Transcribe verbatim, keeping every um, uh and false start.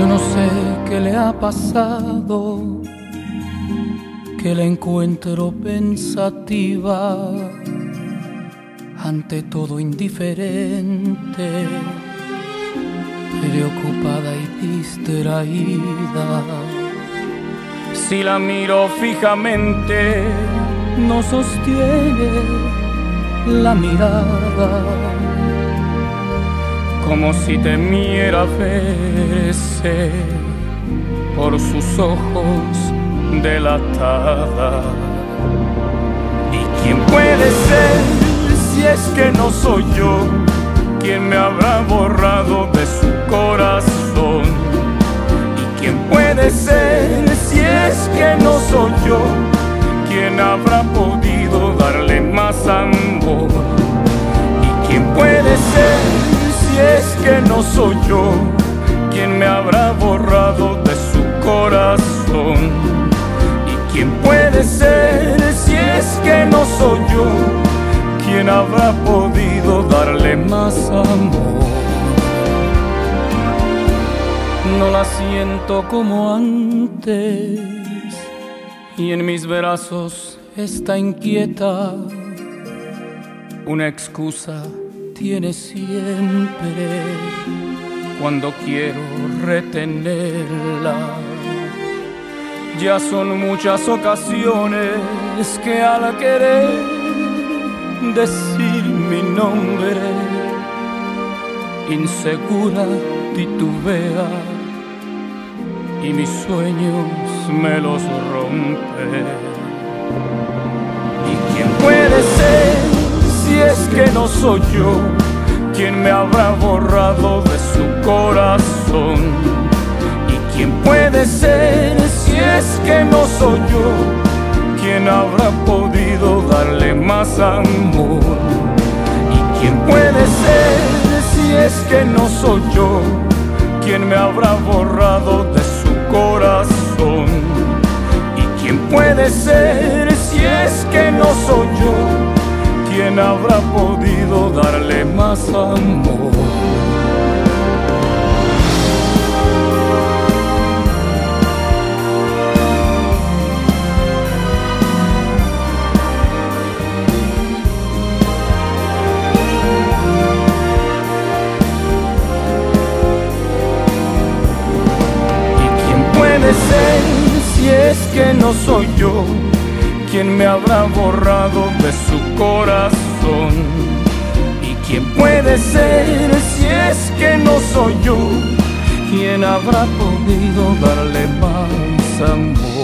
Yo no sé qué le ha pasado, que la encuentro pensativa, ante todo indiferente, preocupada y distraída. Si la miro fijamente, no sostiene la mirada, como si temiera verse por sus ojos delatada. ¿Y quién puede ser si es que no soy yo? ¿Quién me habrá borrado de su corazón? ¿Y quién puede ser si es que no soy yo? ¿Quién habrá podido darle más amor? ¿Y quién puede ser si es que no soy yo? ¿Quién me habrá borrado de su corazón? ¿Y quién puede ser si es que no soy yo? ¿Quién habrá podido darle más amor? No la siento como antes, y en mis brazos está inquieta. Una excusa tiene siempre cuando quiero retenerla. Ya son muchas ocasiones que al querer decir mi nombre, insegura titubea y mis sueños me los rompe. ¿Y quién puede ser si es que no soy yo? ¿Quién me habrá borrado de su corazón? ¿Y quién puede ser si es que no soy yo? ¿Quién habrá podido darle más amor? ¿Y quién puede ser si es que no soy yo? ¿Quién me habrá borrado de su corazón? ¿Y quién puede ser si es que no soy yo? ¿Quién habrá podido darle más amor? Si es que no soy yo, ¿quién me habrá borrado de su corazón? ¿Y quién puede ser si es que no soy yo? ¿Quién habrá podido darle más amor?